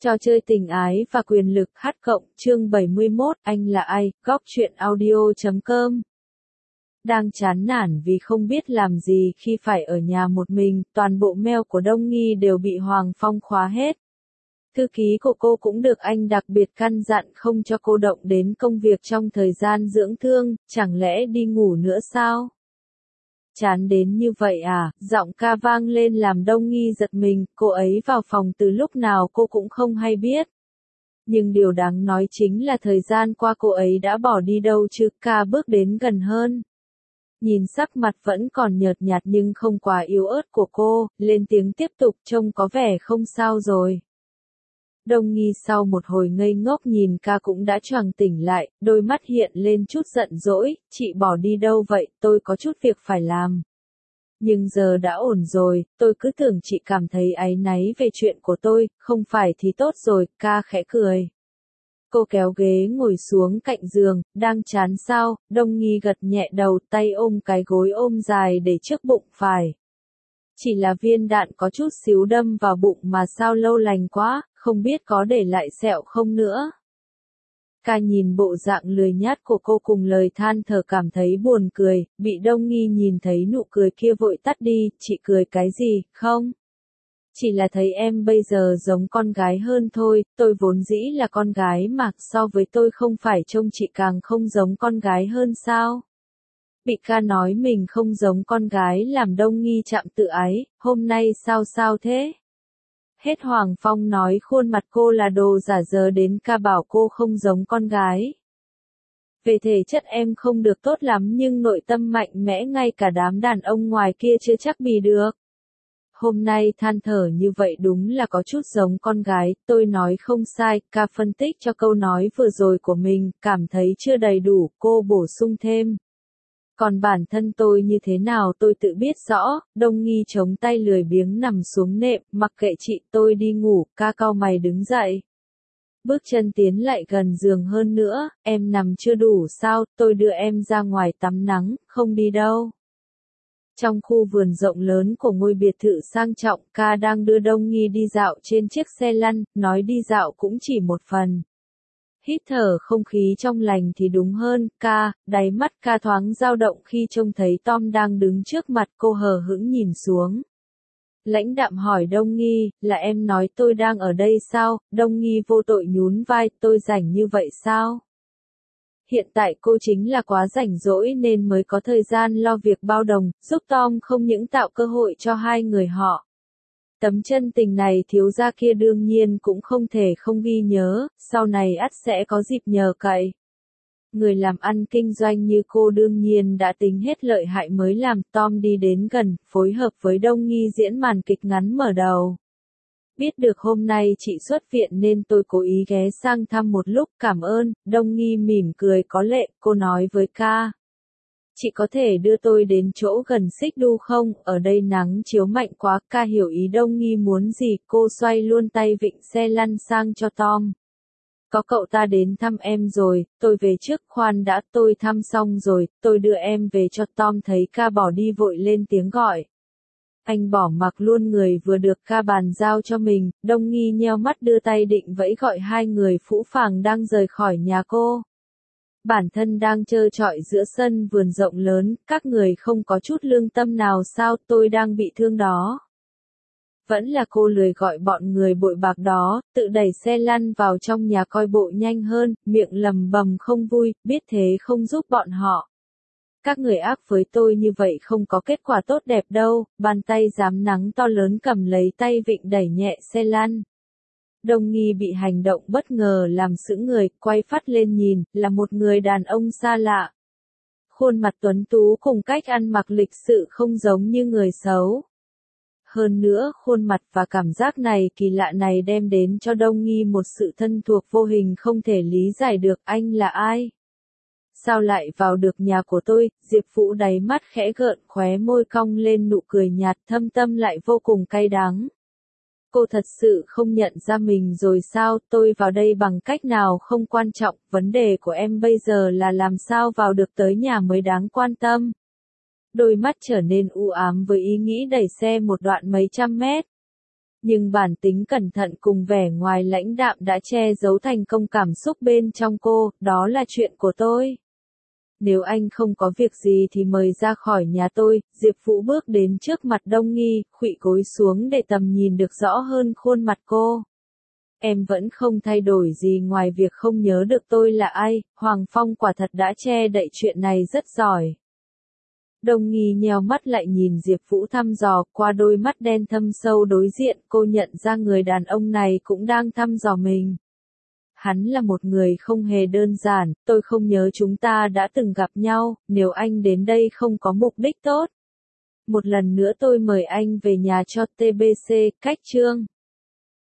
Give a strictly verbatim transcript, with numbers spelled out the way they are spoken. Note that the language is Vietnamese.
Trò chơi tình ái và quyền lực hát cộng chương bảy mươi mốt anh là ai, góc truyện audio chấm com. Đang chán nản vì không biết làm gì khi phải ở nhà một mình, toàn bộ mail của Đông Nghi đều bị Hoàng Phong khóa hết. Thư ký của cô cũng được anh đặc biệt căn dặn không cho cô động đến công việc trong thời gian dưỡng thương, chẳng lẽ đi ngủ nữa sao? Chán đến như vậy à, giọng ca vang lên làm Đông Nghi giật mình, cô ấy vào phòng từ lúc nào cô cũng không hay biết. Nhưng điều đáng nói chính là thời gian qua cô ấy đã bỏ đi đâu chứ, ca bước đến gần hơn. Nhìn sắc mặt vẫn còn nhợt nhạt nhưng không quá yếu ớt của cô, lên tiếng tiếp tục, trông có vẻ không sao rồi. Đông Nghi sau một hồi ngây ngốc nhìn ca cũng đã choàng tỉnh lại, đôi mắt hiện lên chút giận dỗi, chị bỏ đi đâu vậy, tôi có chút việc phải làm. Nhưng giờ đã ổn rồi, tôi cứ tưởng chị cảm thấy áy náy về chuyện của tôi, không phải thì tốt rồi, ca khẽ cười. Cô kéo ghế ngồi xuống cạnh giường, đang chán sao, Đông Nghi gật nhẹ đầu, tay ôm cái gối ôm dài để trước bụng phải. Chỉ là viên đạn có chút xíu đâm vào bụng mà sao lâu lành quá, không biết có để lại sẹo không nữa. Ca nhìn bộ dạng lười nhát của cô cùng lời than thở cảm thấy buồn cười, bị Đông Nghi nhìn thấy nụ cười kia vội tắt đi, chị cười cái gì, không? Chỉ là thấy em bây giờ giống con gái hơn thôi, tôi vốn dĩ là con gái mà, so với tôi không phải trông chị càng không giống con gái hơn sao? Bị ca nói mình không giống con gái làm Đông Nghi chạm tự ái, hôm nay sao sao thế? Hết Hoàng Phong nói khuôn mặt cô là đồ giả giờ đến ca bảo cô không giống con gái. Về thể chất em không được tốt lắm nhưng nội tâm mạnh mẽ ngay cả đám đàn ông ngoài kia chưa chắc bì được. Hôm nay than thở như vậy đúng là có chút giống con gái, tôi nói không sai, ca phân tích cho câu nói vừa rồi của mình, cảm thấy chưa đầy đủ, cô bổ sung thêm. Còn bản thân tôi như thế nào tôi tự biết rõ, Đông Nghi chống tay lười biếng nằm xuống nệm, mặc kệ chị tôi đi ngủ, ca cau mày đứng dậy. Bước chân tiến lại gần giường hơn nữa, em nằm chưa đủ sao, tôi đưa em ra ngoài tắm nắng, không đi đâu. Trong khu vườn rộng lớn của ngôi biệt thự sang trọng, ca đang đưa Đông Nghi đi dạo trên chiếc xe lăn, nói đi dạo cũng chỉ một phần. Hít thở không khí trong lành thì đúng hơn, ca, đáy mắt ca thoáng dao động khi trông thấy Tom đang đứng trước mặt cô hờ hững nhìn xuống. Lãnh đạm hỏi Đông Nghi, là em nói tôi đang ở đây sao, Đông Nghi vô tội nhún vai, tôi rảnh như vậy sao? Hiện tại cô chính là quá rảnh rỗi nên mới có thời gian lo việc bao đồng, giúp Tom không những tạo cơ hội cho hai người họ. Tấm chân tình này thiếu gia kia đương nhiên cũng không thể không ghi nhớ, sau này ắt sẽ có dịp nhờ cậy. Người làm ăn kinh doanh như cô đương nhiên đã tính hết lợi hại mới làm. Tom đi đến gần, phối hợp với Đông Nghi diễn màn kịch ngắn mở đầu. Biết được hôm nay chị xuất viện nên tôi cố ý ghé sang thăm một lúc, cảm ơn. Đông Nghi mỉm cười có lệ, cô nói với ca. Chị có thể đưa tôi đến chỗ gần xích đu không, ở đây nắng chiếu mạnh quá, ca hiểu ý Đông Nghi muốn gì, cô xoay luôn tay vịn xe lăn sang cho Tom. Có cậu ta đến thăm em rồi, tôi về trước, khoan đã, tôi thăm xong rồi, tôi đưa em về cho Tom thấy ca bỏ đi vội lên tiếng gọi. Anh bỏ mặc luôn người vừa được ca bàn giao cho mình, Đông Nghi nheo mắt đưa tay định vẫy gọi hai người phũ phàng đang rời khỏi nhà cô. Bản thân đang trơ trọi giữa sân vườn rộng lớn, các người không có chút lương tâm nào sao, tôi đang bị thương đó. Vẫn là cô lười gọi bọn người bội bạc đó, tự đẩy xe lăn vào trong nhà coi bộ nhanh hơn, miệng lầm bầm không vui, biết thế không giúp bọn họ. Các người ác với tôi như vậy không có kết quả tốt đẹp đâu, bàn tay rám nắng to lớn cầm lấy tay vịn đẩy nhẹ xe lăn. Đông Nghi bị hành động bất ngờ làm sững người, quay phát lên nhìn, là một người đàn ông xa lạ. Khuôn mặt tuấn tú cùng cách ăn mặc lịch sự không giống như người xấu. Hơn nữa, khuôn mặt và cảm giác này kỳ lạ này đem đến cho Đông Nghi một sự thân thuộc vô hình không thể lý giải được, anh là ai? Sao lại vào được nhà của tôi? Diệp Vũ đáy mắt khẽ gợn, khóe môi cong lên nụ cười nhạt, thâm tâm lại vô cùng cay đắng. Cô thật sự không nhận ra mình rồi sao, tôi vào đây bằng cách nào không quan trọng, vấn đề của em bây giờ là làm sao vào được tới nhà mới đáng quan tâm. Đôi mắt trở nên u ám với ý nghĩ đẩy xe một đoạn mấy trăm mét. Nhưng bản tính cẩn thận cùng vẻ ngoài lãnh đạm đã che giấu thành công cảm xúc bên trong cô, đó là chuyện của tôi. Nếu anh không có việc gì thì mời ra khỏi nhà tôi. Diệp Vũ bước đến trước mặt Đông Nghi, khuỵu gối xuống để tầm nhìn được rõ hơn khuôn mặt cô. Em vẫn không thay đổi gì ngoài việc không nhớ được tôi là ai. Hoàng Phong quả thật đã che đậy chuyện này rất giỏi. Đông Nghi nheo mắt lại nhìn Diệp Vũ thăm dò, qua đôi mắt đen thâm sâu đối diện, cô nhận ra người đàn ông này cũng đang thăm dò mình. Hắn là một người không hề đơn giản, tôi không nhớ chúng ta đã từng gặp nhau, nếu anh đến đây không có mục đích tốt. Một lần nữa tôi mời anh về nhà cho tê bê xê, cách chương.